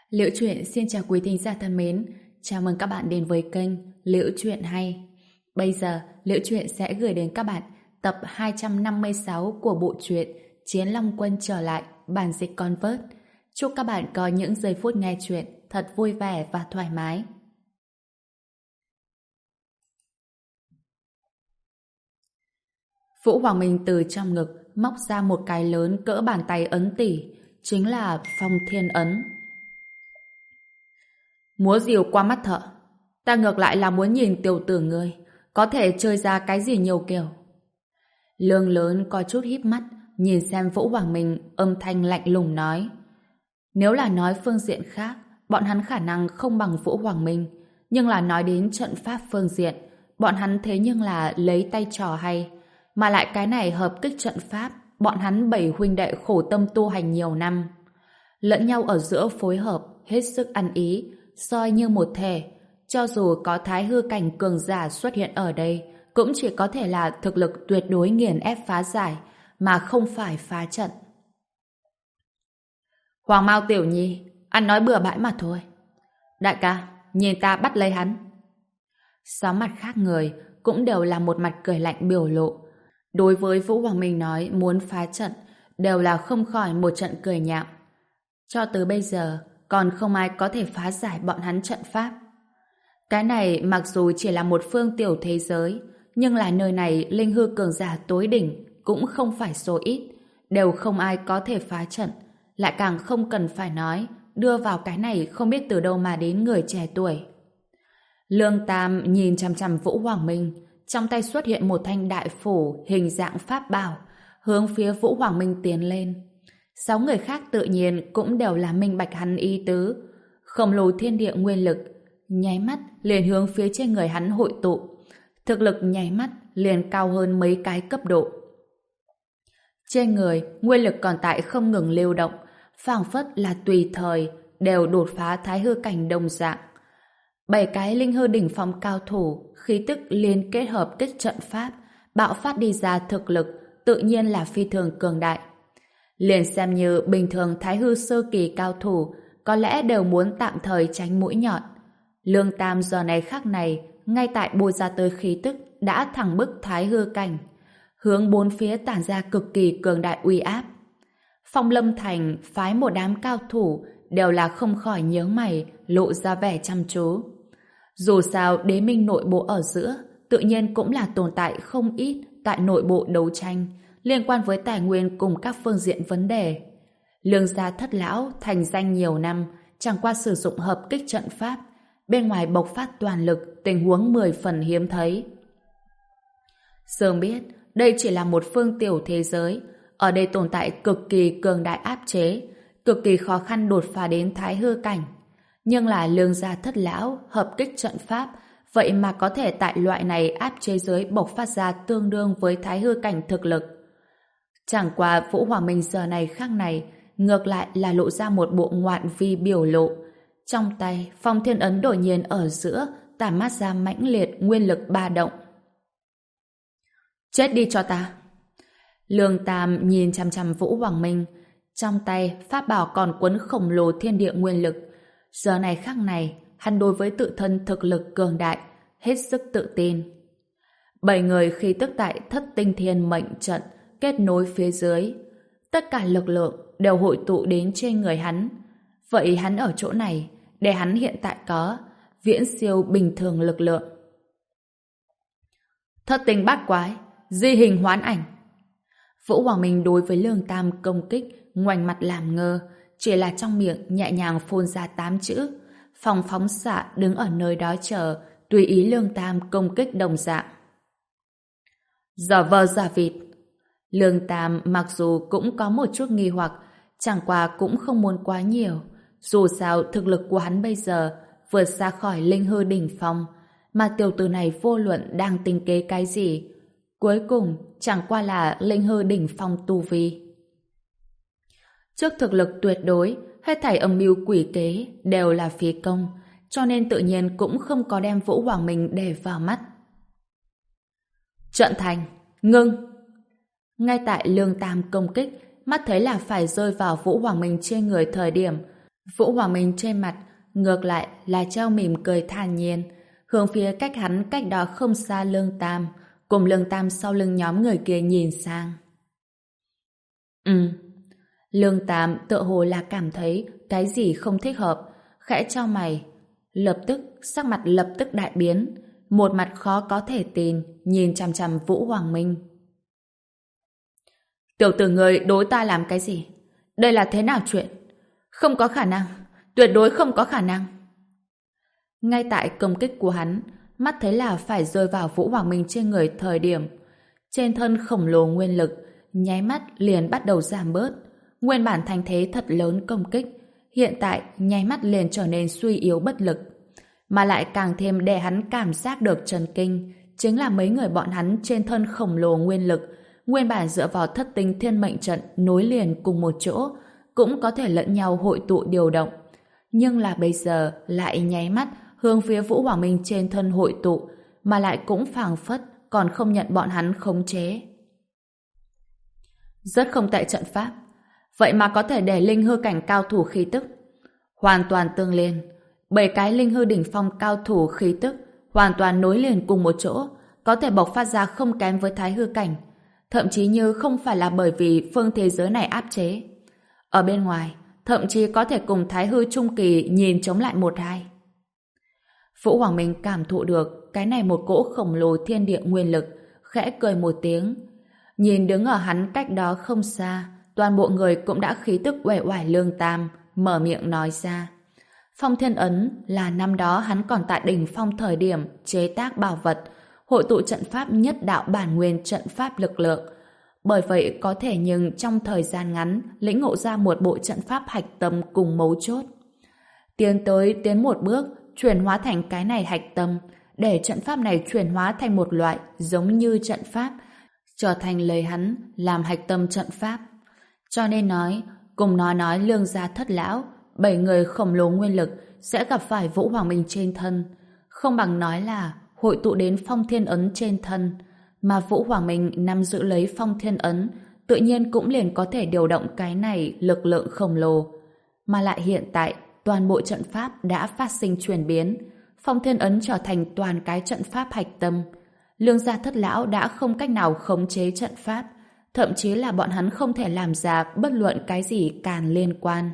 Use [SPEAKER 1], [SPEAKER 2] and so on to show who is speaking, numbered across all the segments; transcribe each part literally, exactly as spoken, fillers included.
[SPEAKER 1] Liễu Chuyện xin chào quý thính giả thân mến, chào mừng các bạn đến với kênh Liễu Chuyện Hay. Bây giờ, Liễu Chuyện sẽ gửi đến các bạn tập hai trăm năm mươi sáu của bộ truyện Chiến Long Quân trở lại, bản dịch Convert. Chúc các bạn có những giây phút nghe chuyện thật vui vẻ và thoải mái. Vũ Hoàng Minh từ trong ngực móc ra một cái lớn cỡ bàn tay ấn tỷ, chính là Phong Thiên Ấn. Múa rìu qua mắt thợ, ta ngược lại là muốn nhìn tiểu tử ngươi có thể chơi ra cái gì nhiều kiểu. Lương lớn có chút híp mắt nhìn xem Vũ Hoàng Minh, âm thanh lạnh lùng nói: nếu là nói phương diện khác, bọn hắn khả năng không bằng Vũ Hoàng Minh, nhưng là nói đến trận pháp phương diện, bọn hắn thế nhưng là lấy tay trò hay, mà lại cái này hợp kích trận pháp, bọn hắn bảy huynh đệ khổ tâm tu hành nhiều năm, lẫn nhau ở giữa phối hợp hết sức ăn ý, soi như một thể. Cho dù có thái hư cảnh cường giả xuất hiện ở đây, cũng chỉ có thể là thực lực tuyệt đối nghiền ép phá giải, mà không phải phá trận. Hoàng Mao tiểu nhi, ăn nói bừa bãi mà thôi. Đại ca, nhìn ta bắt lấy hắn. Sáu mặt khác người cũng đều là một mặt cười lạnh biểu lộ. Đối với Vũ Hoàng Minh nói muốn phá trận, đều là không khỏi một trận cười nhạo. Cho tới bây giờ, còn không ai có thể phá giải bọn hắn trận pháp. Cái này mặc dù chỉ là một phương tiểu thế giới, nhưng là nơi này linh hư cường giả tối đỉnh cũng không phải số ít, đều không ai có thể phá trận, lại càng không cần phải nói đưa vào cái này không biết từ đâu mà đến người trẻ tuổi. Lương Tam nhìn chằm chằm Vũ Hoàng Minh, trong tay xuất hiện một thanh đại phủ hình dạng pháp bảo, hướng phía Vũ Hoàng Minh tiến lên. Sáu người khác tự nhiên cũng đều là minh bạch hắn ý tứ. Khổng lồ thiên địa nguyên lực nháy mắt liền hướng phía trên người hắn hội tụ, thực lực nháy mắt liền cao hơn mấy cái cấp độ. Trên người nguyên lực còn tại không ngừng lưu động, phảng phất là tùy thời đều đột phá thái hư cảnh đồng dạng. Bảy cái linh hư đỉnh phong cao thủ khí tức liên kết hợp kích trận pháp bạo phát đi ra, thực lực tự nhiên là phi thường cường đại. Liền xem như bình thường thái hư sơ kỳ cao thủ có lẽ đều muốn tạm thời tránh mũi nhọn. Lương Tam giờ này khắc này ngay tại bôi ra tới khí tức đã thẳng bức thái hư cảnh, hướng bốn phía tản ra cực kỳ cường đại uy áp. Phong Lâm Thành phái một đám cao thủ đều là không khỏi nhớ mày, lộ ra vẻ chăm chú. Dù sao đế minh nội bộ ở giữa tự nhiên cũng là tồn tại không ít tại nội bộ đấu tranh liên quan với tài nguyên cùng các phương diện vấn đề. Lương gia thất lão thành danh nhiều năm, chẳng qua sử dụng hợp kích trận pháp, bên ngoài bộc phát toàn lực, tình huống mười phần hiếm thấy. Sớm biết đây chỉ là một phương tiểu thế giới, ở đây tồn tại cực kỳ cường đại áp chế, cực kỳ khó khăn đột phá đến thái hư cảnh. Nhưng là Lương gia thất lão hợp kích trận pháp, vậy mà có thể tại loại này áp chế giới bộc phát ra tương đương với thái hư cảnh thực lực. Chẳng qua Vũ Hoàng Minh giờ này khác này ngược lại là lộ ra một bộ ngoạn vi biểu lộ. Trong tay Phong Thiên Ấn đột nhiên ở giữa tản mát ra mãnh liệt nguyên lực ba động. Chết đi cho ta! Lương Tam nhìn chằm chằm Vũ Hoàng Minh, trong tay pháp bảo còn quấn khổng lồ thiên địa nguyên lực. Giờ này khắc này hắn đối với tự thân thực lực cường đại hết sức tự tin. Bảy người khi tức tại thất tinh thiên mệnh trận kết nối phía dưới, tất cả lực lượng đều hội tụ đến trên người hắn. Vậy hắn ở chỗ này để hắn hiện tại có viễn siêu bình thường lực lượng. Thất tinh bát quái, di hình hoán ảnh. Vũ Hoàng Minh đối với Lương Tam công kích ngoảnh mặt làm ngơ, chỉ là trong miệng nhẹ nhàng phun ra tám chữ. Phòng phóng xạ đứng ở nơi đó chờ tùy ý Lương Tam công kích đồng dạng. Giả vờ giả vịt. Lương Tam mặc dù cũng có một chút nghi hoặc, chẳng qua cũng không muốn quá nhiều. Dù sao thực lực của hắn bây giờ vượt xa khỏi linh hư đỉnh phong, mà tiểu tử này vô luận đang tính kế cái gì, cuối cùng chẳng qua là linh hư đỉnh phong tu vi. Trước thực lực tuyệt đối, hết thảy âm mưu quỷ kế đều là phí công, cho nên tự nhiên cũng không có đem Vũ Hoàng Minh để vào mắt. Trận thành, ngưng! Ngay tại Lương Tam công kích, mắt thấy là phải rơi vào Vũ Hoàng Minh trên người thời điểm, Vũ Hoàng Minh trên mặt ngược lại là treo mỉm cười thản nhiên, hướng phía cách hắn cách đó không xa Lương Tam, cùng Lương Tam sau lưng nhóm người kia nhìn sang. Ừ. Lương Tam tựa hồ là cảm thấy cái gì không thích hợp, khẽ chau mày. Lập tức, sắc mặt lập tức đại biến, một mặt khó có thể tin, nhìn chằm chằm Vũ Hoàng Minh. Tiểu tử người đối ta làm cái gì? Đây là thế nào chuyện? Không có khả năng, tuyệt đối không có khả năng. Ngay tại công kích của hắn, mắt thấy là phải rơi vào Vũ Hoàng Minh trên người thời điểm, trên thân khổng lồ nguyên lực, nháy mắt liền bắt đầu giảm bớt. Nguyên bản thành thế thật lớn công kích, hiện tại nháy mắt liền trở nên suy yếu bất lực. Mà lại càng thêm để hắn cảm giác được chấn kinh, chính là mấy người bọn hắn trên thân khổng lồ nguyên lực, nguyên bản dựa vào thất tinh thiên mệnh trận nối liền cùng một chỗ, cũng có thể lẫn nhau hội tụ điều động. Nhưng là bây giờ lại nháy mắt hướng phía Vũ Hoàng Minh trên thân hội tụ, mà lại cũng phảng phất còn không nhận bọn hắn khống chế. Rất không tệ trận pháp, vậy mà có thể để linh hư cảnh cao thủ khí tức hoàn toàn tương liên. Bảy cái linh hư đỉnh phong cao thủ khí tức hoàn toàn nối liền cùng một chỗ, có thể bộc phát ra không kém với thái hư cảnh, thậm chí như không phải là bởi vì phương thế giới này áp chế. Ở bên ngoài, thậm chí có thể cùng thái hư trung kỳ nhìn chống lại một hai. Vũ Hoàng Minh cảm thụ được cái này một cỗ khổng lồ thiên địa nguyên lực, khẽ cười một tiếng. Nhìn đứng ở hắn cách đó không xa, toàn bộ người cũng đã khí tức uể oải Lương Tam, mở miệng nói ra. Phong Thiên Ấn là năm đó hắn còn tại đỉnh phong thời điểm chế tác bảo vật, hội tụ trận pháp nhất đạo bản nguyên trận pháp lực lượng. Bởi vậy có thể nhưng trong thời gian ngắn lĩnh ngộ ra một bộ trận pháp hạch tâm cùng mấu chốt. Tiến tới tiến một bước, chuyển hóa thành cái này hạch tâm, để trận pháp này chuyển hóa thành một loại giống như trận pháp, trở thành lời hắn làm hạch tâm trận pháp. Cho nên nói, cùng nó nói Lương gia thất lão, bảy người khổng lồ nguyên lực sẽ gặp phải Vũ Hoàng Minh trên thân, không bằng nói là hội tụ đến Phong Thiên Ấn trên thân, mà Vũ Hoàng Minh nắm giữ lấy Phong Thiên Ấn, tự nhiên cũng liền có thể điều động cái này lực lượng khổng lồ. Mà lại hiện tại, toàn bộ trận pháp đã phát sinh chuyển biến, Phong Thiên Ấn trở thành toàn cái trận pháp hạch tâm. Lương gia thất lão đã không cách nào khống chế trận pháp, thậm chí là bọn hắn không thể làm ra bất luận cái gì càng liên quan.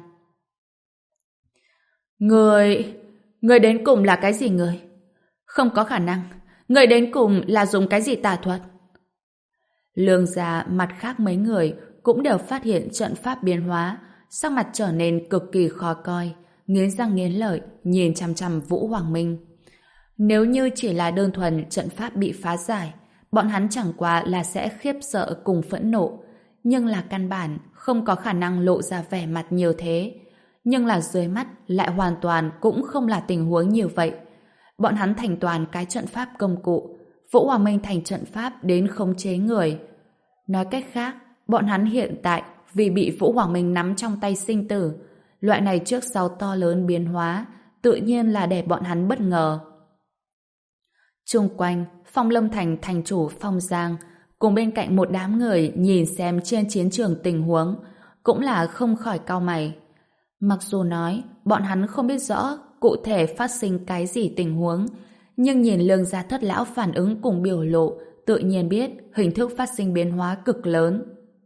[SPEAKER 1] Người... Người đến cùng là cái gì người? Không có khả năng. Người đến cùng là dùng cái gì tà thuật? Lương gia mặt khác mấy người cũng đều phát hiện trận pháp biến hóa, sắc mặt trở nên cực kỳ khó coi, nghiến răng nghiến lợi, nhìn chằm chằm Vũ Hoàng Minh. Nếu như chỉ là đơn thuần trận pháp bị phá giải, bọn hắn chẳng qua là sẽ khiếp sợ cùng phẫn nộ, nhưng là căn bản không có khả năng lộ ra vẻ mặt nhiều thế. Nhưng là dưới mắt lại hoàn toàn cũng không là tình huống như vậy. Bọn hắn thành toàn cái trận pháp công cụ, Vũ Hoàng Minh thành trận pháp đến khống chế người. Nói cách khác, bọn hắn hiện tại vì bị Vũ Hoàng Minh nắm trong tay sinh tử, loại này trước sau to lớn biến hóa, tự nhiên là để bọn hắn bất ngờ. Chung quanh, Phong Lâm Thành thành chủ Phong Giang, cùng bên cạnh một đám người nhìn xem trên chiến trường tình huống, cũng là không khỏi cau mày. Mặc dù nói, bọn hắn không biết rõ cụ thể phát sinh cái gì tình huống, nhưng nhìn Lương gia thất lão phản ứng cùng biểu lộ, tự nhiên biết hình thức phát sinh biến hóa cực lớn.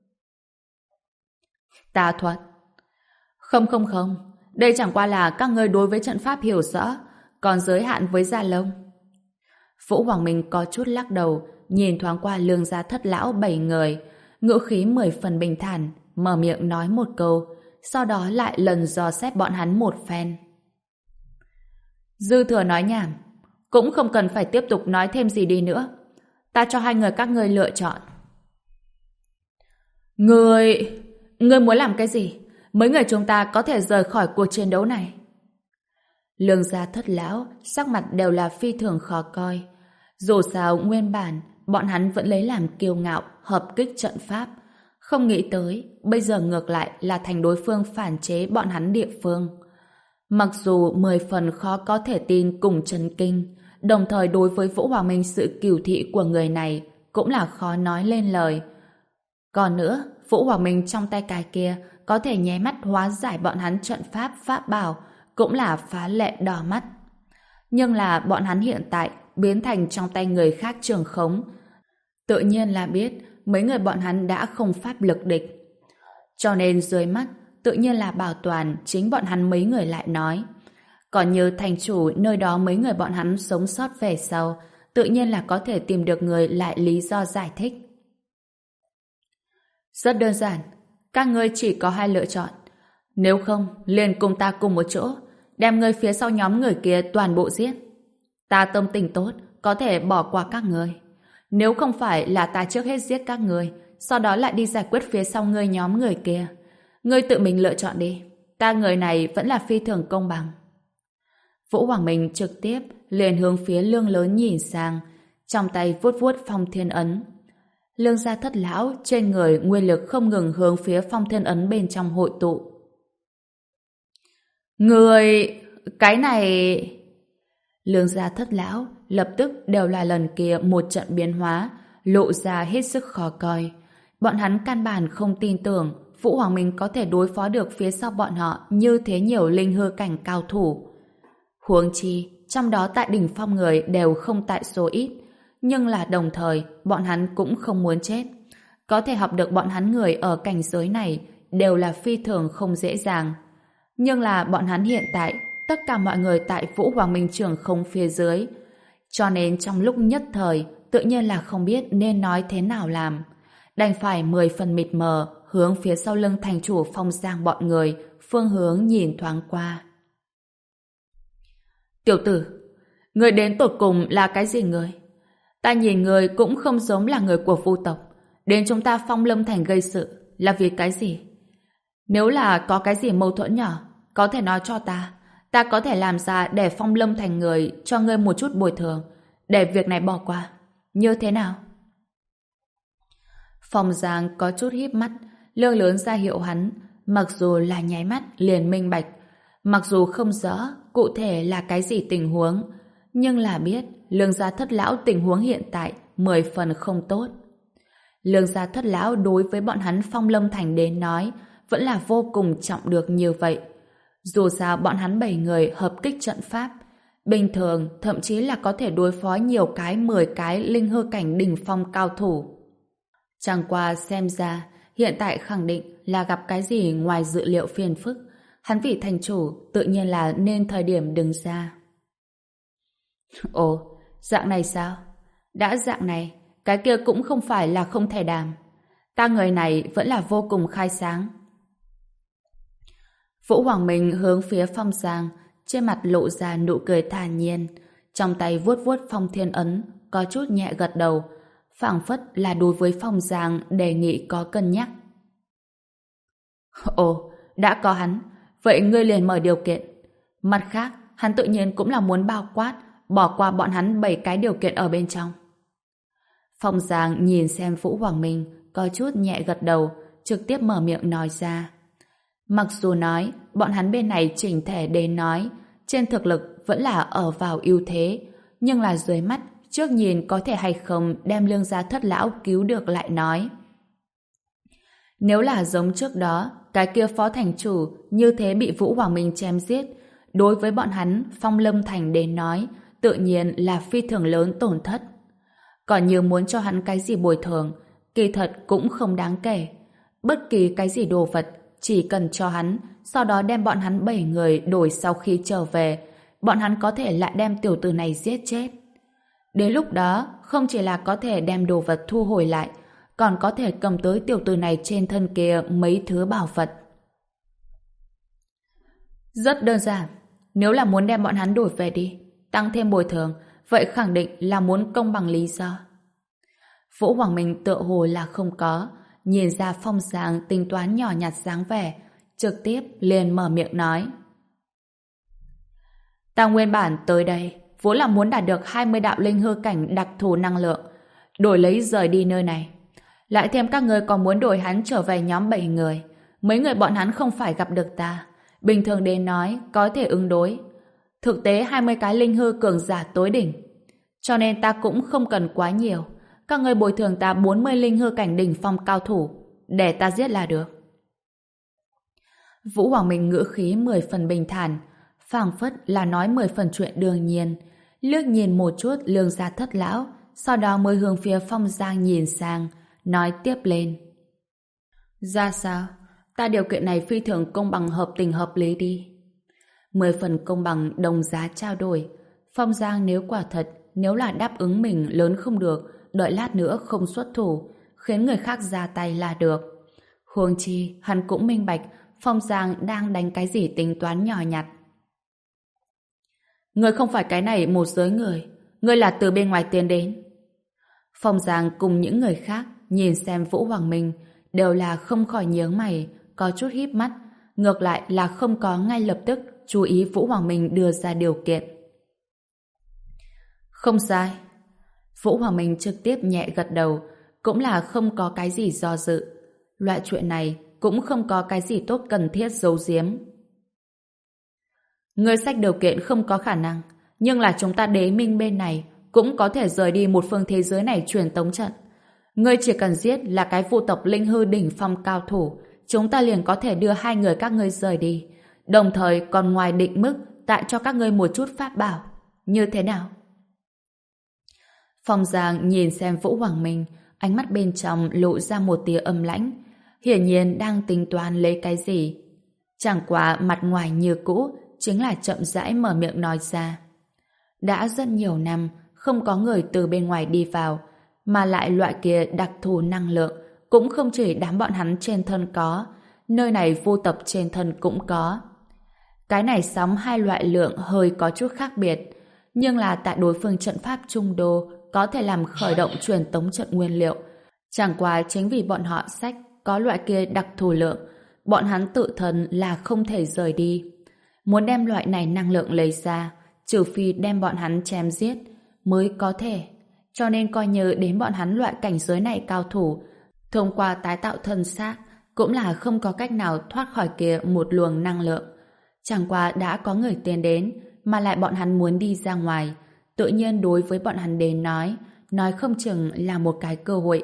[SPEAKER 1] Tà thuật. Không không không, đây chẳng qua là các ngươi đối với trận pháp hiểu rõ, còn giới hạn với Gia Lông. Vũ Hoàng Minh có chút lắc đầu, nhìn thoáng qua Lương gia thất lão bảy người, ngữ khí mười phần bình thản, mở miệng nói một câu, sau đó lại lần dò xét bọn hắn một phen. Dư thừa nói nhảm, cũng không cần phải tiếp tục nói thêm gì đi nữa. Ta cho hai người các ngươi lựa chọn. Người... Người muốn làm cái gì? Mấy người chúng ta có thể rời khỏi cuộc chiến đấu này. Lương gia thất lão, sắc mặt đều là phi thường khó coi. Dù sao nguyên bản, bọn hắn vẫn lấy làm kiêu ngạo, hợp kích trận pháp. Không nghĩ tới, bây giờ ngược lại là thành đối phương phản chế bọn hắn địa phương. Mặc dù mười phần khó có thể tin cùng chấn kinh, đồng thời đối với Vũ Hoàng Minh sự cừu thị của người này cũng là khó nói lên lời. Còn nữa, Vũ Hoàng Minh trong tay cái kia có thể nháy mắt hóa giải bọn hắn trận pháp pháp bảo, cũng là phá lệ đỏ mắt. Nhưng là bọn hắn hiện tại biến thành trong tay người khác trường khống. Tự nhiên là biết mấy người bọn hắn đã không pháp lực địch. Cho nên dưới mắt tự nhiên là bảo toàn chính bọn hắn mấy người lại nói. Còn như thành chủ nơi đó mấy người bọn hắn sống sót về sau, tự nhiên là có thể tìm được người lại lý do giải thích. Rất đơn giản, các ngươi chỉ có hai lựa chọn. Nếu không, liền cùng ta cùng một chỗ, đem người phía sau nhóm người kia toàn bộ giết. Ta tâm tình tốt, có thể bỏ qua các ngươi. Nếu không phải là ta trước hết giết các ngươi, sau đó lại đi giải quyết phía sau ngươi nhóm người kia. Ngươi tự mình lựa chọn đi. Ta người này vẫn là phi thường công bằng. Vũ Hoàng Minh trực tiếp liền hướng phía Lương Lớn nhìn sang, trong tay vuốt vuốt phong thiên ấn. Lương gia thất lão trên người nguyên lực không ngừng hướng phía phong thiên ấn bên trong hội tụ. Người... cái này... Lương gia thất lão lập tức đều là lần kia một trận biến hóa, lộ ra hết sức khó coi. Bọn hắn căn bản không tin tưởng Vũ Hoàng Minh có thể đối phó được phía sau bọn họ như thế nhiều linh hư cảnh cao thủ. Huống chi, trong đó tại đỉnh phong người đều không tại số ít, nhưng là đồng thời bọn hắn cũng không muốn chết. Có thể học được bọn hắn người ở cảnh giới này đều là phi thường không dễ dàng. Nhưng là bọn hắn hiện tại tất cả mọi người tại Vũ Hoàng Minh Trường không phía dưới. Cho nên trong lúc nhất thời tự nhiên là không biết nên nói thế nào làm. Đành phải mười phần mịt mờ hướng phía sau lưng thành chủ Phong Giang bọn người phương hướng nhìn thoáng qua. Tiểu tử, người đến tột cùng là cái gì người? Ta nhìn người cũng không giống là người của Vu tộc. Đến chúng ta Phong Lâm Thành gây sự là vì cái gì? Nếu là có cái gì mâu thuẫn nhỏ, có thể nói cho ta. Ta có thể làm ra để Phong Lâm Thành người cho ngươi một chút bồi thường, để việc này bỏ qua. Như thế nào? Phong Giang có chút híp mắt, Lương Lớn ra hiệu hắn, mặc dù là nháy mắt liền minh bạch, mặc dù không rõ cụ thể là cái gì tình huống, nhưng là biết Lương gia thất lão tình huống hiện tại mười phần không tốt. Lương gia thất lão đối với bọn hắn Phong Lâm Thành đến nói vẫn là vô cùng trọng được như vậy. Dù sao bọn hắn bảy người hợp kích trận pháp, bình thường thậm chí là có thể đối phó nhiều cái mười cái linh hư cảnh đỉnh phong cao thủ. Chẳng qua xem ra hiện tại khẳng định là gặp cái gì ngoài dự liệu phiền phức, hắn vị thành chủ tự nhiên là nên thời điểm đứng ra. Ồ, dạng này sao? Đã dạng này, cái kia cũng không phải là không thể đàm. Ta người này vẫn là vô cùng khai sáng. Vũ Hoàng Minh hướng phía Phong Giang, trên mặt lộ ra nụ cười thản nhiên, trong tay vuốt vuốt Phong Thiên Ấn, có chút nhẹ gật đầu, phảng phất là đối với Phong Giang đề nghị có cân nhắc. Ồ, đã có hắn, vậy ngươi liền mở điều kiện. Mặt khác, hắn tự nhiên cũng là muốn bao quát, bỏ qua bọn hắn bảy cái điều kiện ở bên trong. Phong Giang nhìn xem Vũ Hoàng Minh, có chút nhẹ gật đầu, trực tiếp mở miệng nói ra. Mặc dù nói, bọn hắn bên này chỉnh thể đến nói, trên thực lực vẫn là ở vào ưu thế, nhưng là dưới mắt, trước nhìn có thể hay không đem Lương gia thất lão cứu được lại nói. Nếu là giống trước đó, cái kia phó thành chủ như thế bị Vũ Hoàng Minh chém giết, đối với bọn hắn Phong Lâm Thành đến nói, tự nhiên là phi thường lớn tổn thất. Còn như muốn cho hắn cái gì bồi thường, kỳ thật cũng không đáng kể. Bất kỳ cái gì đồ vật, chỉ cần cho hắn, sau đó đem bọn hắn bảy người đổi sau khi trở về, bọn hắn có thể lại đem tiểu tử này giết chết. Đến lúc đó, không chỉ là có thể đem đồ vật thu hồi lại, còn có thể cầm tới tiểu tử này trên thân kia mấy thứ bảo vật. Rất đơn giản, nếu là muốn đem bọn hắn đổi về đi, tăng thêm bồi thường, vậy khẳng định là muốn công bằng lý do. Vũ Hoàng Minh tựa hồ là không có, nhìn ra Phong Giang tính toán nhỏ nhặt dáng vẻ, trực tiếp liền mở miệng nói. Ta nguyên bản tới đây, vốn là muốn đạt được hai mươi đạo linh hư cảnh đặc thù năng lượng, đổi lấy rời đi nơi này. Lại thêm các người còn muốn đổi hắn trở về nhóm bảy người, mấy người bọn hắn không phải gặp được ta, bình thường đến nói có thể ứng đối. Thực tế hai mươi cái linh hư cường giả tối đỉnh, cho nên ta cũng không cần quá nhiều. Các người bồi thường ta bốn mươi linh hư cảnh đỉnh phong cao thủ để ta giết là được. Vũ Hoàng Minh ngữ khí mười phần bình thản, phảng phất là nói mười phần chuyện đương nhiên. Liếc nhìn một chút Lương Gia Thất lão, sau đó mới hướng phía Phong Giang nhìn sang, nói tiếp lên. Ra sao? Ta điều kiện này phi thường công bằng, hợp tình hợp lý đi. Mười phần công bằng, đồng giá trao đổi. Phong Giang nếu quả thật, nếu là đáp ứng mình lớn không được, đợi lát nữa không xuất thủ, khiến người khác ra tay là được. Huống chi, hắn cũng minh bạch Phong Giang đang đánh cái gì tính toán nhỏ nhặt. Ngươi không phải cái này một giới người, ngươi là từ bên ngoài tiến đến. Phong Giang cùng những người khác nhìn xem Vũ Hoàng Minh đều là không khỏi nhướng mày, có chút híp mắt, ngược lại là không có ngay lập tức chú ý Vũ Hoàng Minh đưa ra điều kiện. Không sai. Vũ Hoàng Minh trực tiếp nhẹ gật đầu, cũng là không có cái gì do dự. Loại chuyện này cũng không có cái gì tốt cần thiết giấu giếm. Ngươi sách điều kiện không có khả năng, nhưng là chúng ta đế minh bên này cũng có thể rời đi một phương thế giới này truyền tống trận. Ngươi chỉ cần giết là cái vu tộc linh hư đỉnh phong cao thủ, chúng ta liền có thể đưa hai người các ngươi rời đi, đồng thời còn ngoài định mức tại cho các ngươi một chút pháp bảo. Như thế nào? Phong Giang nhìn xem Vũ Hoàng Minh, ánh mắt bên trong lộ ra một tia âm lãnh, hiển nhiên đang tính toán lấy cái gì. Chẳng qua mặt ngoài như cũ, chính là chậm rãi mở miệng nói ra. Đã rất nhiều năm không có người từ bên ngoài đi vào, mà lại loại kia đặc thù năng lượng cũng không chỉ đám bọn hắn trên thân có, nơi này vô tập trên thân cũng có. Cái này sóng hai loại lượng hơi có chút khác biệt, nhưng là tại đối phương trận pháp trung đô có thể làm khởi động truyền tống trận nguyên liệu. Chẳng qua chính vì bọn họ sách có loại kia đặc thù lượng, bọn hắn tự thân là không thể rời đi. Muốn đem loại này năng lượng lấy ra, trừ phi đem bọn hắn chém giết mới có thể. Cho nên coi như đến bọn hắn loại cảnh giới này cao thủ, thông qua tái tạo thân xác cũng là không có cách nào thoát khỏi kia một luồng năng lượng. Chẳng qua đã có người tiến đến, mà lại bọn hắn muốn đi ra ngoài, tự nhiên đối với bọn hắn đến nói, nói không chừng là một cái cơ hội.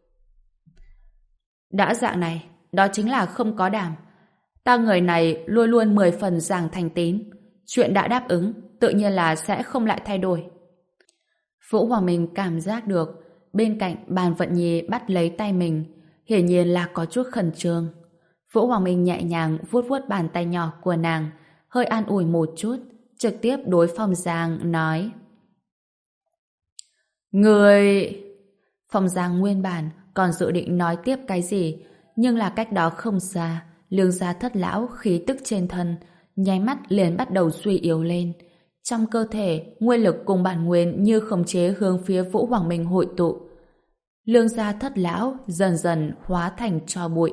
[SPEAKER 1] Đã dạng này, đó chính là không có đảm. Ta người này luôn luôn mười phần giảng thành tín, chuyện đã đáp ứng, tự nhiên là sẽ không lại thay đổi. Vũ Hoàng Minh cảm giác được, bên cạnh Bàn Vận Nhi bắt lấy tay mình, hiển nhiên là có chút khẩn trương. Vũ Hoàng Minh nhẹ nhàng vuốt vuốt bàn tay nhỏ của nàng, hơi an ủi một chút, trực tiếp đối Phong Giang nói. Người... Phong Giang nguyên bản còn dự định nói tiếp cái gì, nhưng là cách đó không xa, Lương Gia Thất lão khí tức trên thân, nháy mắt liền bắt đầu suy yếu lên. Trong cơ thể, nguyên lực cùng bản nguyên như khống chế hướng phía Vũ Hoàng Minh hội tụ. Lương Gia Thất lão dần dần hóa thành tro bụi.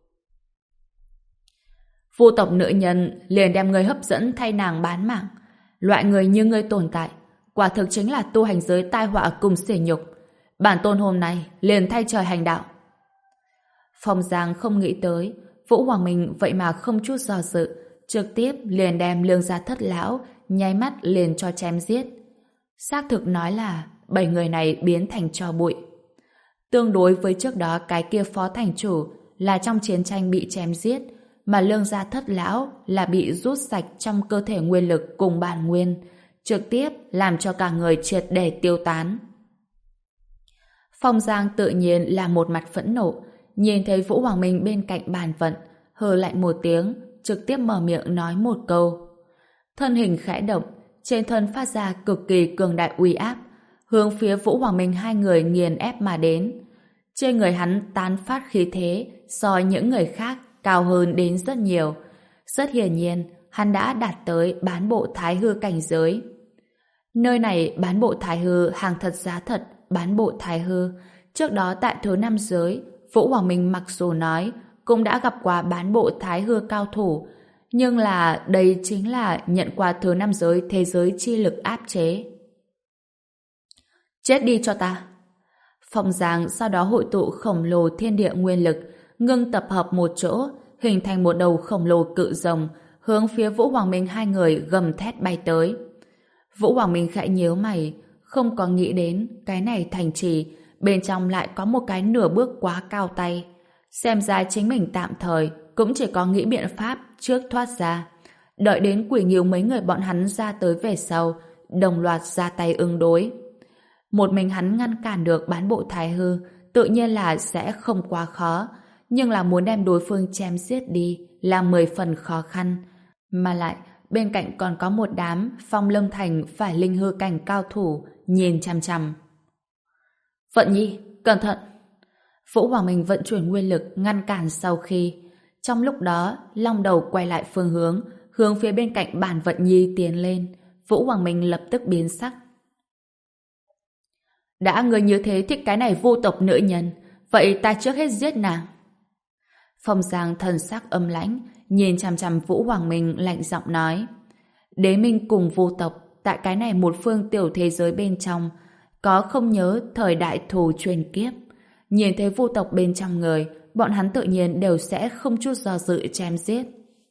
[SPEAKER 1] Vu tộc nữ nhân liền đem người hấp dẫn thay nàng bán mạng. Loại người như ngươi tồn tại, quả thực chính là tu hành giới tai họa cùng sỉ nhục. Bản tôn hôm nay liền thay trời hành đạo. Phong Giang không nghĩ tới Vũ Hoàng Minh vậy mà không chút do dự, trực tiếp liền đem Lương Gia Thất lão nháy mắt liền cho chém giết. Xác thực nói là bảy người này biến thành tro bụi. Tương đối với trước đó cái kia phó thành chủ là trong chiến tranh bị chém giết, mà Lương Gia Thất lão là bị rút sạch trong cơ thể nguyên lực cùng bản nguyên, trực tiếp làm cho cả người triệt để tiêu tán. Phong Giang tự nhiên là một mặt phẫn nộ, nhìn thấy Vũ Hoàng Minh bên cạnh Bàn Vận, hừ lạnh một tiếng, trực tiếp mở miệng nói một câu. Thân hình khẽ động, trên thân phát ra cực kỳ cường đại uy áp, hướng phía Vũ Hoàng Minh hai người nghiền ép mà đến. Trên người hắn tán phát khí thế so những người khác cao hơn đến rất nhiều. Rất hiển nhiên, hắn đã đạt tới bán bộ thái hư cảnh giới. Nơi này bán bộ thái hư hàng thật giá thật, bán bộ thái hư. Trước đó tại thứ năm giới, Vũ Hoàng Minh mặc dù nói cũng đã gặp qua bán bộ thái hư cao thủ, nhưng là đây chính là nhận qua thứ năm giới thế giới chi lực áp chế. Chết đi cho ta! Phong Giang sau đó hội tụ khổng lồ thiên địa nguyên lực, ngưng tập hợp một chỗ, hình thành một đầu khổng lồ cự rồng, hướng phía Vũ Hoàng Minh hai người gầm thét bay tới. Vũ Hoàng Minh khẽ nhíu mày, không có nghĩ đến cái này thành trì bên trong lại có một cái nửa bước quá cao tay. Xem ra chính mình tạm thời cũng chỉ có nghĩ biện pháp trước thoát ra. Đợi đến quỷ nghiêu mấy người bọn hắn ra tới về sau, đồng loạt ra tay ứng đối. Một mình hắn ngăn cản được bán bộ thái hư, tự nhiên là sẽ không quá khó, nhưng là muốn đem đối phương chém giết đi là mười phần khó khăn. Mà lại, bên cạnh còn có một đám Phong Lâm Thành phải linh hư cảnh cao thủ nhìn chằm chằm. Vận Nhi, cẩn thận! Vũ Hoàng Minh vận chuyển nguyên lực ngăn cản sau khi. Trong lúc đó, Long Đầu quay lại phương hướng, hướng phía bên cạnh Bản Vận Nhi tiến lên. Vũ Hoàng Minh lập tức biến sắc. Đã người như thế thích cái này vô tộc nữ nhân, vậy ta trước hết giết nàng. Phong Giang thần sắc âm lãnh, nhìn chằm chằm Vũ Hoàng Minh lạnh giọng nói. Đế Minh cùng vô tộc, tại cái này một phương tiểu thế giới bên trong, có không nhớ thời đại thù truyền kiếp. Nhìn thấy vô tộc bên trong người, bọn hắn tự nhiên đều sẽ không chút do dự chém giết.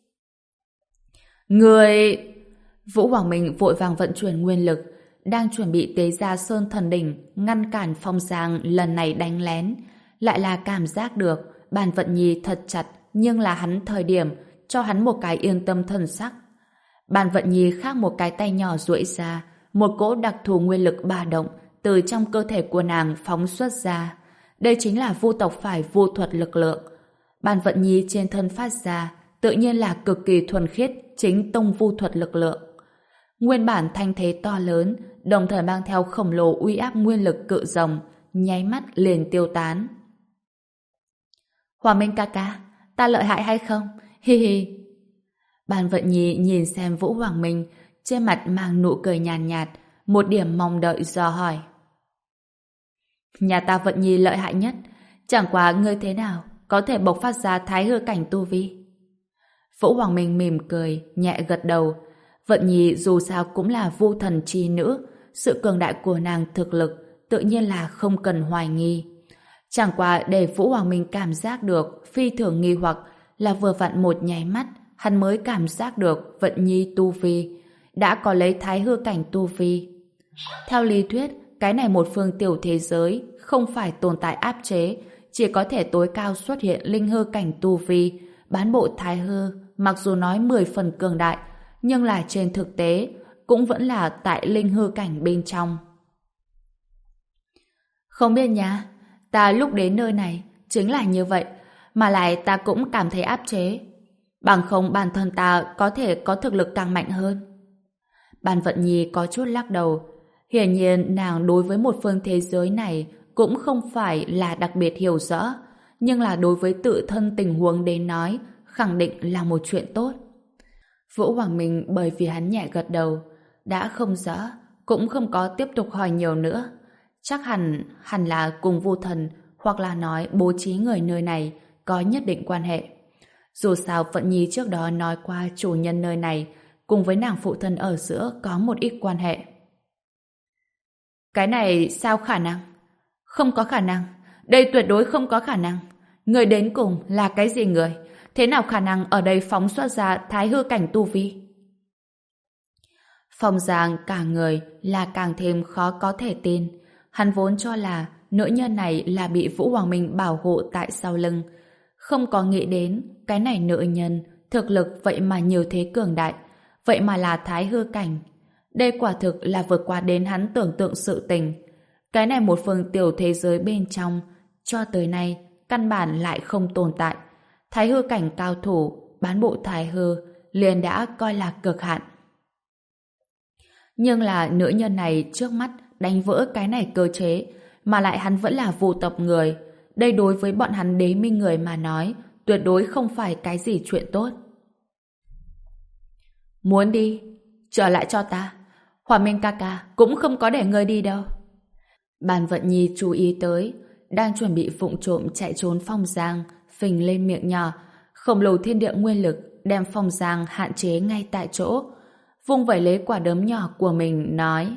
[SPEAKER 1] Người... Vũ Hoàng Minh vội vàng vận chuyển nguyên lực, đang chuẩn bị tế ra Sơn Thần Đỉnh ngăn cản Phong Giang lần này đánh lén. Lại là cảm giác được Bàn Vận Nhi thật chặt, nhưng là hắn thời điểm cho hắn một cái yên tâm thần sắc. Bàn Vận Nhi khác một cái tay nhỏ duỗi ra, một cỗ đặc thù nguyên lực ba động từ trong cơ thể của nàng phóng xuất ra. Đây chính là vô tộc phải vô thuật lực lượng. Bàn Vận Nhi trên thân phát ra tự nhiên là cực kỳ thuần khiết chính tông vô thuật lực lượng. Nguyên bản thanh thế to lớn, đồng thời mang theo khổng lồ uy áp nguyên lực cự rồng, nháy mắt liền tiêu tán. Hoàng Minh ca ca, ta lợi hại hay không? Hi hi. Bàn Vận Nhi nhìn xem Vũ Hoàng Minh, trên mặt mang nụ cười nhàn nhạt, nhạt, một điểm mong đợi dò hỏi. Nhà ta Vận Nhi lợi hại nhất, chẳng qua ngươi thế nào, có thể bộc phát ra thái hư cảnh tu vi. Vũ Hoàng Minh mỉm cười, nhẹ gật đầu. Vận Nhi dù sao cũng là vô thần chi nữ, sự cường đại của nàng thực lực tự nhiên là không cần hoài nghi. Chẳng qua để Vũ Hoàng Minh cảm giác được phi thường nghi hoặc là vừa vặn một nháy mắt hắn mới cảm giác được Vận Nhi tu vi đã có lấy thái hư cảnh tu vi. Theo lý thuyết, cái này một phương tiểu thế giới không phải tồn tại áp chế, chỉ có thể tối cao xuất hiện linh hư cảnh tu vi. Bán bộ thái hư mặc dù nói mười phần cường đại, nhưng là trên thực tế cũng vẫn là tại linh hư cảnh bên trong. Không biết nha, ta lúc đến nơi này chính là như vậy, mà lại ta cũng cảm thấy áp chế. Bằng không bản thân ta có thể có thực lực càng mạnh hơn. Bàn Vận Nhi có chút lắc đầu. Hiển nhiên nàng đối với một phương thế giới này cũng không phải là đặc biệt hiểu rõ, nhưng là đối với tự thân tình huống đến nói khẳng định là một chuyện tốt. Vũ Hoàng Minh bởi vì hắn nhẹ gật đầu, đã không rõ, cũng không có tiếp tục hỏi nhiều nữa. Chắc hẳn hẳn là cùng vô thần, hoặc là nói bố trí người nơi này có nhất định quan hệ. Dù sao Vận Nhi trước đó nói qua chủ nhân nơi này cùng với nàng phụ thân ở giữa có một ít quan hệ. Cái này sao khả năng? Không có khả năng. Đây tuyệt đối không có khả năng. Người đến cùng là cái gì người? Thế nào khả năng ở đây phóng xuất ra thái hư cảnh tu vi? Phong Giang cả người là càng thêm khó có thể tin. Hắn vốn cho là nữ nhân này là bị Vũ Hoàng Minh bảo hộ tại sau lưng. Không có nghĩ đến cái này nữ nhân thực lực vậy mà nhiều thế cường đại, vậy mà là thái hư cảnh. Đây quả thực là vượt qua đến hắn tưởng tượng sự tình. Cái này một phương tiểu thế giới bên trong, cho tới nay căn bản lại không tồn tại. Thái hư cảnh cao thủ, bán bộ thái hư liền đã coi là cực hạn. Nhưng là nữ nhân này trước mắt đánh vỡ cái này cơ chế, mà lại hắn vẫn là vô tộc người. Đây đối với bọn hắn đế minh người mà nói, tuyệt đối không phải cái gì chuyện tốt. Muốn đi, trở lại cho ta. Hòa Minh ca ca cũng không có để ngươi đi đâu. Bàn Vận Nhi chú ý tới, đang chuẩn bị vụng trộm chạy trốn Phong Giang, phình lên miệng nhỏ, khổng lồ thiên địa nguyên lực đem Phong Giang hạn chế ngay tại chỗ, vung vẩy lấy quả đấm nhỏ của mình nói: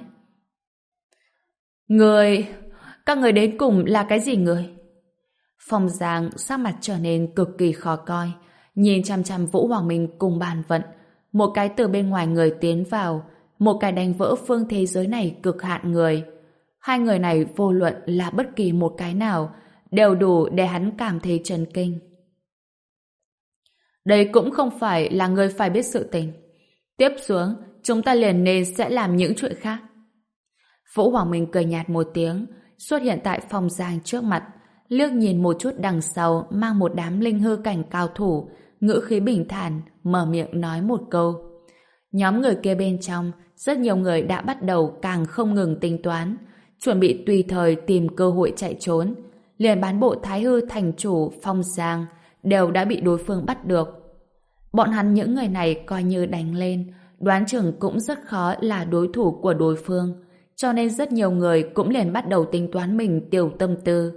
[SPEAKER 1] Người, các người đến cùng là cái gì người? Phong Giang sắc mặt trở nên cực kỳ khó coi, nhìn chăm chăm Vũ Hoàng Minh cùng Bàn Vận, một cái từ bên ngoài người tiến vào, một cái đánh vỡ phương thế giới này cực hạn người. Hai người này vô luận là bất kỳ một cái nào đều đủ để hắn cảm thấy chấn kinh. Đây cũng không phải là người phải biết sự tình. Tiếp xuống, chúng ta liền nên sẽ làm những chuyện khác. Vũ Hoàng Minh cười nhạt một tiếng, xuất hiện tại Phong Giang trước mặt, liếc nhìn một chút đằng sau mang một đám linh hư cảnh cao thủ, ngữ khí bình thản, mở miệng nói một câu. Nhóm người kia bên trong, rất nhiều người đã bắt đầu càng không ngừng tính toán, chuẩn bị tùy thời tìm cơ hội chạy trốn. Liền bán bộ Thái Hư thành chủ Phong Giang đều đã bị đối phương bắt được. Bọn hắn những người này coi như đánh lên, đoán chừng cũng rất khó là đối thủ của đối phương, cho nên rất nhiều người cũng liền bắt đầu tính toán mình tiểu tâm tư.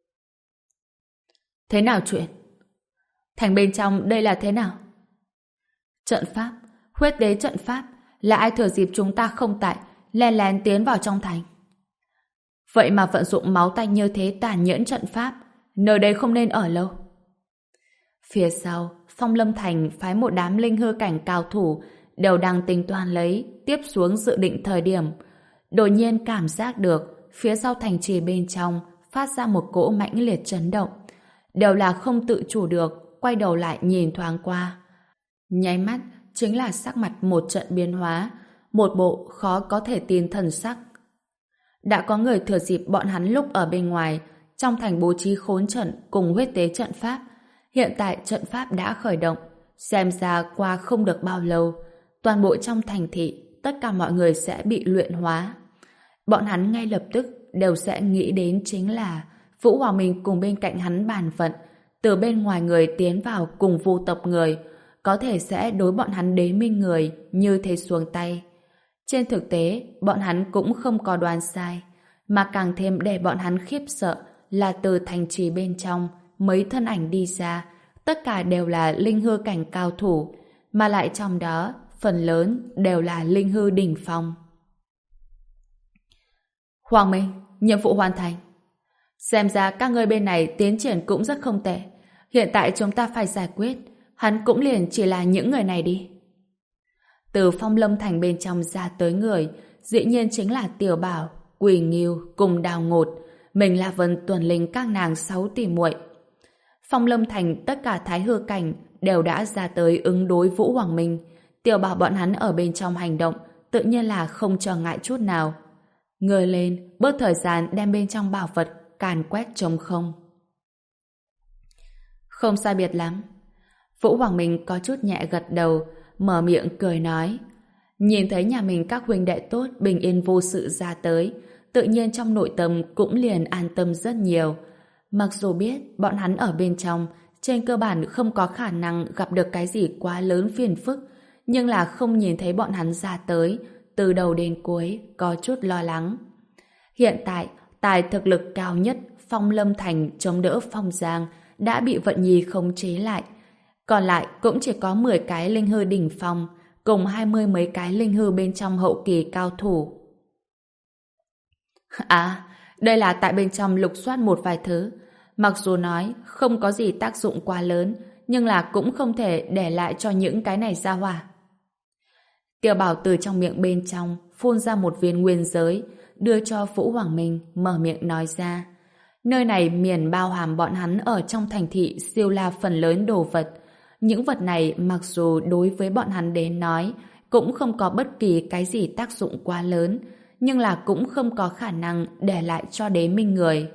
[SPEAKER 1] Thế nào chuyện? Thành bên trong đây là thế nào? Trận pháp, huyết đế trận pháp, là ai thừa dịp chúng ta không tại, lén lén tiến vào trong thành? Vậy mà vận dụng máu tanh như thế tàn nhẫn trận pháp, nơi đây không nên ở lâu. Phía sau, Phong Lâm Thành phái một đám linh hư cảnh cao thủ đều đang tính toán lấy tiếp xuống dự định thời điểm. Đột nhiên cảm giác được phía sau thành trì bên trong phát ra một cỗ mãnh liệt chấn động. Đều là không tự chủ được, quay đầu lại nhìn thoáng qua. Nháy mắt chính là sắc mặt một trận biến hóa, một bộ khó có thể tin thần sắc. Đã có người thừa dịp bọn hắn lúc ở bên ngoài, trong thành bố trí khốn trận cùng huyết tế trận pháp. Hiện tại trận pháp đã khởi động, xem ra qua không được bao lâu, toàn bộ trong thành thị, tất cả mọi người sẽ bị luyện hóa. Bọn hắn ngay lập tức đều sẽ nghĩ đến chính là Vũ Hoàng Minh cùng bên cạnh hắn bàn vận, từ bên ngoài người tiến vào cùng vô tộc người, có thể sẽ đối bọn hắn đế minh người như thế xuống tay. Trên thực tế, bọn hắn cũng không có đoán sai, mà càng thêm để bọn hắn khiếp sợ là từ thành trì bên trong, mấy thân ảnh đi ra, tất cả đều là linh hư cảnh cao thủ, mà lại trong đó, phần lớn đều là linh hư đỉnh phong. Hoàng Minh, nhiệm vụ hoàn thành. Xem ra các ngươi bên này tiến triển cũng rất không tệ. Hiện tại chúng ta phải giải quyết, hắn cũng liền chỉ là những người này đi. Từ Phong Lâm Thành bên trong ra tới người, dĩ nhiên chính là Tiểu Bảo, Quỳ Nghiêu cùng Đào Ngột, mình là Vân Tuần Linh các nàng sáu tỷ muội. Phong Lâm Thành tất cả thái hư cảnh đều đã ra tới ứng đối Vũ Hoàng Minh. Tiểu Bảo bọn hắn ở bên trong hành động, tự nhiên là không trở ngại chút nào. Người lên, bớt thời gian đem bên trong bảo vật càn quét trống không. Không sai biệt lắm. Vũ Hoàng Minh có chút nhẹ gật đầu, mở miệng cười nói. Nhìn thấy nhà mình các huynh đệ tốt bình yên vô sự ra tới, tự nhiên trong nội tâm cũng liền an tâm rất nhiều. Mặc dù biết bọn hắn ở bên trong trên cơ bản không có khả năng gặp được cái gì quá lớn phiền phức, nhưng là không nhìn thấy bọn hắn ra tới, từ đầu đến cuối có chút lo lắng. Hiện tại, tài thực lực cao nhất Phong Lâm Thành chống đỡ Phong Giang đã bị Vận Nhi khống chế lại. Còn lại cũng chỉ có mười cái linh hư đỉnh phong, cùng hai mươi mấy cái linh hư bên trong hậu kỳ cao thủ. À, đây là tại bên trong lục soát một vài thứ. Mặc dù nói không có gì tác dụng quá lớn, nhưng là cũng không thể để lại cho những cái này ra hỏa. Tiểu Bảo từ trong miệng bên trong phun ra một viên nguyên giới, đưa cho Vũ Hoàng Minh, mở miệng nói ra. Nơi này miền bao hàm bọn hắn ở trong thành thị siêu la phần lớn đồ vật. Những vật này mặc dù đối với bọn hắn đến nói cũng không có bất kỳ cái gì tác dụng quá lớn, nhưng là cũng không có khả năng để lại cho đế minh người.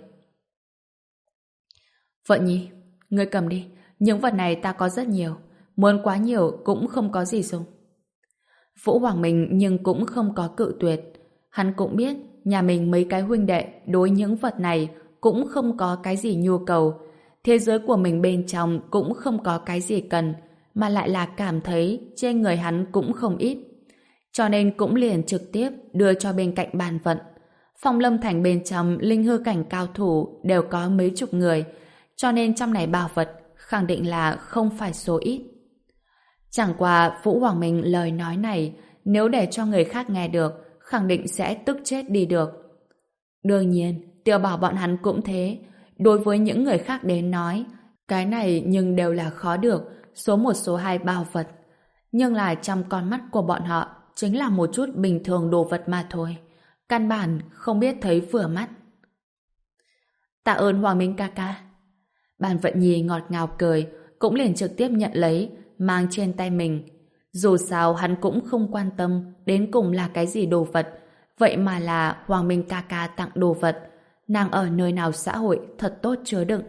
[SPEAKER 1] Vận Nhi, ngươi cầm đi, những vật này ta có rất nhiều, muốn quá nhiều cũng không có gì dùng. Vũ Hoàng Minh nhưng cũng không có cự tuyệt. Hắn cũng biết nhà mình mấy cái huynh đệ đối những vật này cũng không có cái gì nhu cầu. Thế giới của mình bên trong cũng không có cái gì cần, mà lại là cảm thấy trên người hắn cũng không ít. Cho nên cũng liền trực tiếp đưa cho bên cạnh bàn vận. Phong Lâm Thành bên trong linh hư cảnh cao thủ đều có mấy chục người, cho nên trong này bảo vật khẳng định là không phải số ít. Chẳng qua Vũ Hoàng Minh lời nói này nếu để cho người khác nghe được khẳng định sẽ tức chết đi được. Đương nhiên, Tiểu Bảo bọn hắn cũng thế. Đối với những người khác đến nói, cái này nhưng đều là khó được, số một số hai bảo vật. Nhưng là trong con mắt của bọn họ chính là một chút bình thường đồ vật mà thôi. Căn bản không biết thấy vừa mắt. Tạ ơn Hoàng Minh ca ca. Bàn Vận Nhi ngọt ngào cười, cũng liền trực tiếp nhận lấy, mang trên tay mình. Dù sao hắn cũng không quan tâm đến cùng là cái gì đồ vật, vậy mà là Hoàng Minh ca ca tặng đồ vật. Nàng ở nơi nào xã hội thật tốt chứa đựng.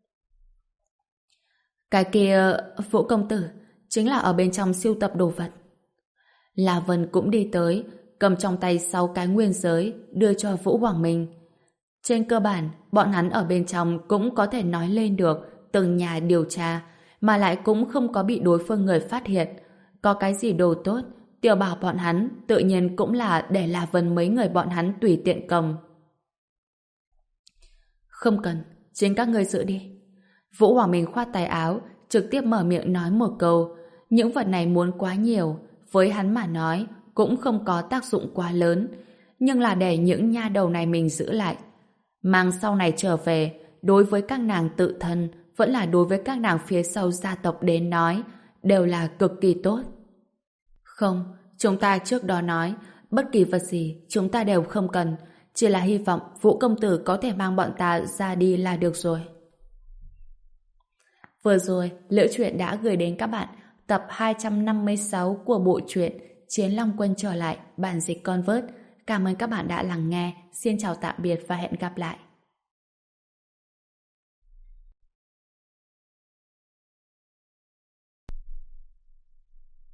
[SPEAKER 1] Cái kia, Vũ công tử, chính là ở bên trong sưu tập đồ vật. La Vân cũng đi tới, cầm trong tay sáu cái nguyên giới, đưa cho Vũ Hoàng Minh. Trên cơ bản, bọn hắn ở bên trong cũng có thể nói lên được từng nhà điều tra, mà lại cũng không có bị đối phương người phát hiện. Có cái gì đồ tốt, Tiểu Bảo bọn hắn tự nhiên cũng là để La Vân mấy người bọn hắn tùy tiện cầm. Không cần, chính các ngươi giữ đi. Vũ Hoàng Minh khoát tay áo, trực tiếp mở miệng nói một câu. Những vật này muốn quá nhiều, với hắn mà nói cũng không có tác dụng quá lớn, nhưng là để những nha đầu này mình giữ lại. Mang sau này trở về, đối với các nàng tự thân, vẫn là đối với các nàng phía sau gia tộc đến nói, đều là cực kỳ tốt. Không, chúng ta trước đó nói, bất kỳ vật gì chúng ta đều không cần, chỉ là hy vọng Vũ công tử có thể mang bọn ta ra đi là được rồi. Vừa rồi, Liễu Chuyện đã gửi đến các bạn tập hai trăm năm mươi sáu của bộ truyện Chiến Long Quân trở lại, bản dịch Convert. Cảm ơn các bạn đã lắng nghe. Xin chào tạm biệt và hẹn gặp lại.